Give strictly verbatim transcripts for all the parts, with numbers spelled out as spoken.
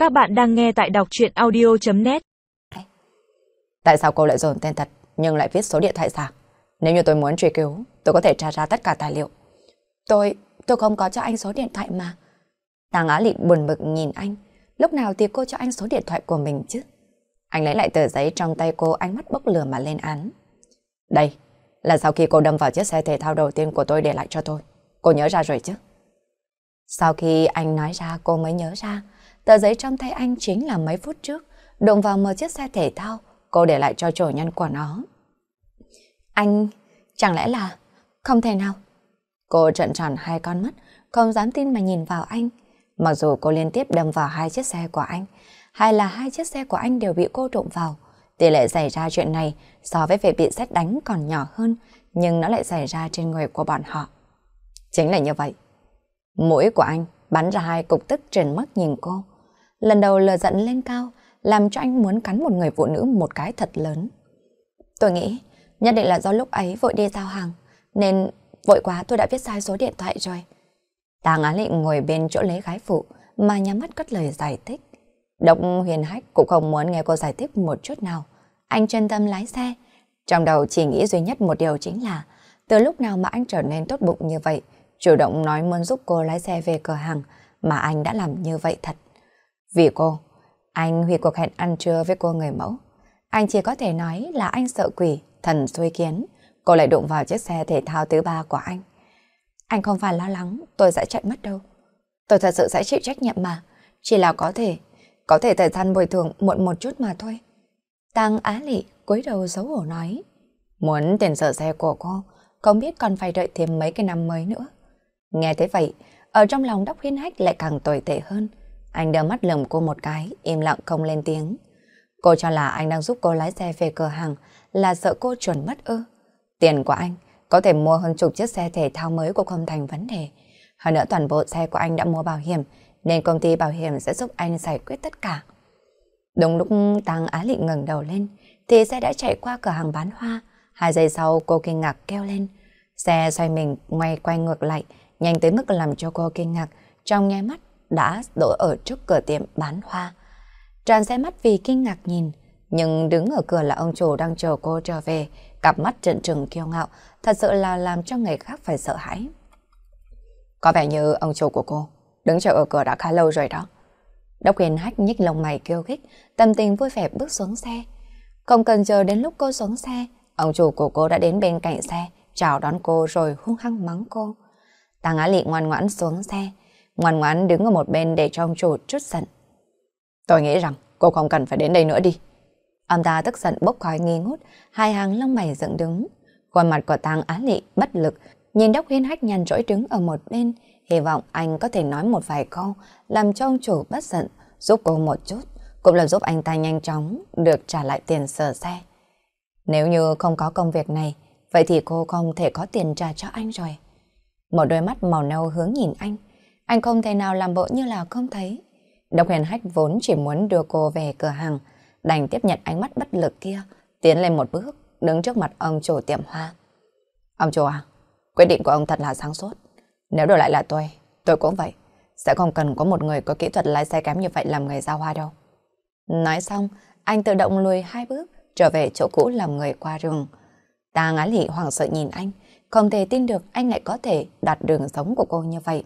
Các bạn đang nghe tại đọc truyện audio chấm net. Tại sao cô lại dồn tên thật nhưng lại viết số điện thoại giả? Nếu như tôi muốn truy cứu, tôi có thể tra ra tất cả tài liệu. Tôi, tôi không có cho anh số điện thoại mà. Tàng Á Lị buồn bực nhìn anh. Lúc nào thì cô cho anh số điện thoại của mình chứ? Anh lấy lại tờ giấy trong tay cô, ánh mắt bốc lửa mà lên án. Đây, là sau khi cô đâm vào chiếc xe thể thao đầu tiên của tôi để lại cho tôi. Cô nhớ ra rồi chứ? Sau khi anh nói ra cô mới nhớ ra, tờ giấy trong tay anh chính là mấy phút trước đụng vào một chiếc xe thể thao cô để lại cho chủ nhân của nó. Anh, chẳng lẽ là... Không thể nào. Cô trợn tròn hai con mắt, không dám tin mà nhìn vào anh. Mặc dù cô liên tiếp đâm vào hai chiếc xe của anh, hay là hai chiếc xe của anh đều bị cô đụng vào, tỷ lệ xảy ra chuyện này so với việc bị sét đánh còn nhỏ hơn, nhưng nó lại xảy ra trên người của bọn họ. Chính là như vậy. Mũi của anh bắn ra hai cục tức trừng mắt nhìn cô. Lần đầu lửa giận lên cao, làm cho anh muốn cắn một người phụ nữ một cái thật lớn. Tôi nghĩ nhất định là do lúc ấy vội đi giao hàng, nên vội quá tôi đã viết sai số điện thoại rồi. Tàng Á Lị ngồi bên chỗ lấy gái phụ mà nhắm mắt cất lời giải thích. Độc Huyền Hách cũng không muốn nghe cô giải thích một chút nào. Anh chuyên tâm lái xe. Trong đầu chỉ nghĩ duy nhất một điều chính là từ lúc nào mà anh trở nên tốt bụng như vậy, chủ động nói muốn giúp cô lái xe về cửa hàng, mà anh đã làm như vậy thật. Vì cô, anh hủy cuộc hẹn ăn trưa với cô người mẫu. Anh chỉ có thể nói là anh sợ quỷ, thần xui kiến. Cô lại đụng vào chiếc xe thể thao thứ ba của anh. Anh không phải lo lắng tôi sẽ chạy mất đâu. Tôi thật sự sẽ chịu trách nhiệm mà. Chỉ là có thể, có thể thời gian bồi thường muộn một chút mà thôi. Tàng Á Lị cúi đầu xấu hổ nói. Muốn tiền sửa xe của cô, không biết còn phải đợi thêm mấy cái năm mới nữa. Nghe thế vậy, ở trong lòng Đốc Huyền Hách lại càng tồi tệ hơn. Anh đưa mắt lườm cô một cái, im lặng không lên tiếng. Cô cho là anh đang giúp cô lái xe về cửa hàng, là sợ cô chuẩn mất ư? Tiền của anh có thể mua hơn chục chiếc xe thể thao mới cũng không thành vấn đề. Hơn nữa toàn bộ xe của anh đã mua bảo hiểm, nên công ty bảo hiểm sẽ giúp anh giải quyết tất cả. Đúng lúc Tàng Á Lị ngẩng đầu lên, thì xe đã chạy qua cửa hàng bán hoa. Hai giây sau cô kinh ngạc kêu lên. Xe xoay mình ngoay quay ngược lại, nhanh tới mức làm cho cô kinh ngạc, trong nháy mắt đã đổ ở trước cửa tiệm bán hoa. Tràn xe mắt vì kinh ngạc nhìn, nhưng đứng ở cửa là ông chủ đang chờ cô trở về, cặp mắt trợn trừng kiêu ngạo, thật sự là làm cho người khác phải sợ hãi. Có vẻ như ông chủ của cô đứng chờ ở cửa đã khá lâu rồi đó. Đốc Huyền Hách nhích lông mày kêu khích, tâm tình vui vẻ bước xuống xe. Không cần chờ đến lúc cô xuống xe, ông chủ của cô đã đến bên cạnh xe, chào đón cô rồi hung hăng mắng cô. Tàng Á Lị ngoan ngoãn xuống xe, ngoan ngoãn đứng ở một bên để cho ông chủ trút giận. Tôi nghĩ rằng cô không cần phải đến đây nữa đi. Ông ta tức giận bốc khói nghi ngút, hai hàng lông mày dựng đứng. Khuôn mặt của Tàng Á Lị bất lực, nhìn Đốc Huyền Hách nhàn rỗi đứng ở một bên, hy vọng anh có thể nói một vài câu, làm cho ông chủ bất giận, giúp cô một chút, cũng là giúp anh ta nhanh chóng được trả lại tiền sửa xe. Nếu như không có công việc này, vậy thì cô không thể có tiền trả cho anh rồi. Một đôi mắt màu nâu hướng nhìn anh, anh không thể nào làm bộ như là không thấy. Đốc Huyền Hách vốn chỉ muốn đưa cô về cửa hàng, đành tiếp nhận ánh mắt bất lực kia, tiến lên một bước, đứng trước mặt ông chủ tiệm hoa. Ông chủ à, quyết định của ông thật là sáng suốt. Nếu đổi lại là tôi, tôi cũng vậy. Sẽ không cần có một người có kỹ thuật lái xe kém như vậy làm người giao hoa đâu. Nói xong, anh tự động lùi hai bước, trở về chỗ cũ làm người qua rừng. Tàng Á Lị hoảng sợ nhìn anh, không thể tin được anh lại có thể đạt đường sống của cô như vậy.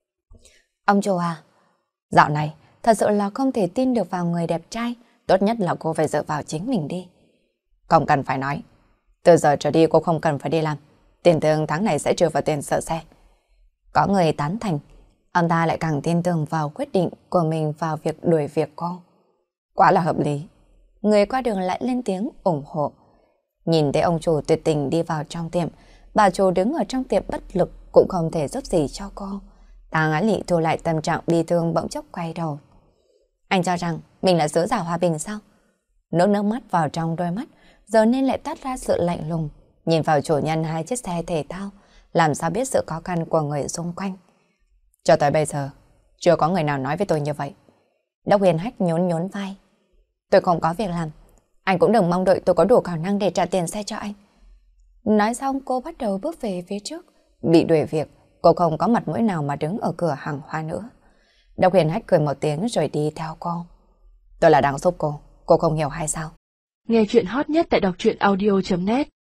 Ông chủ à, dạo này thật sự là không thể tin được vào người đẹp trai, tốt nhất là cô phải dựa vào chính mình đi. Không cần phải nói, từ giờ trở đi cô không cần phải đi làm, tiền lương tháng này sẽ trừ vào tiền sửa xe. Có người tán thành, ông ta lại càng tin tưởng vào quyết định của mình vào việc đuổi việc cô. Quá là hợp lý. Người qua đường lại lên tiếng ủng hộ. Nhìn thấy ông chủ tuyệt tình đi vào trong tiệm, bà chủ đứng ở trong tiệm bất lực cũng không thể giúp gì cho cô. Tàng Á Lị thu lại tâm trạng bi thương bỗng chốc quay đầu. Anh cho rằng mình là sứ giả hòa bình sao? Nước nước mắt vào trong đôi mắt, giờ nên lại toát ra sự lạnh lùng, nhìn vào chủ nhân hai chiếc xe thể thao, làm sao biết sự khó khăn của người xung quanh. Cho tới bây giờ, chưa có người nào nói với tôi như vậy. Đốc Huyền Hách nhún nhún vai. Tôi không có việc làm, anh cũng đừng mong đợi tôi có đủ khả năng để trả tiền xe cho anh. Nói xong cô bắt đầu bước về phía trước. Bị đuổi việc, cô không có mặt mũi nào mà đứng ở cửa hàng hoa nữa. Độc Huyền Hách cười một tiếng rồi đi theo cô. Tôi là đang giúp cô, cô không hiểu hay sao? Nghe chuyện hot nhất tại đọc truyện audio chấm net.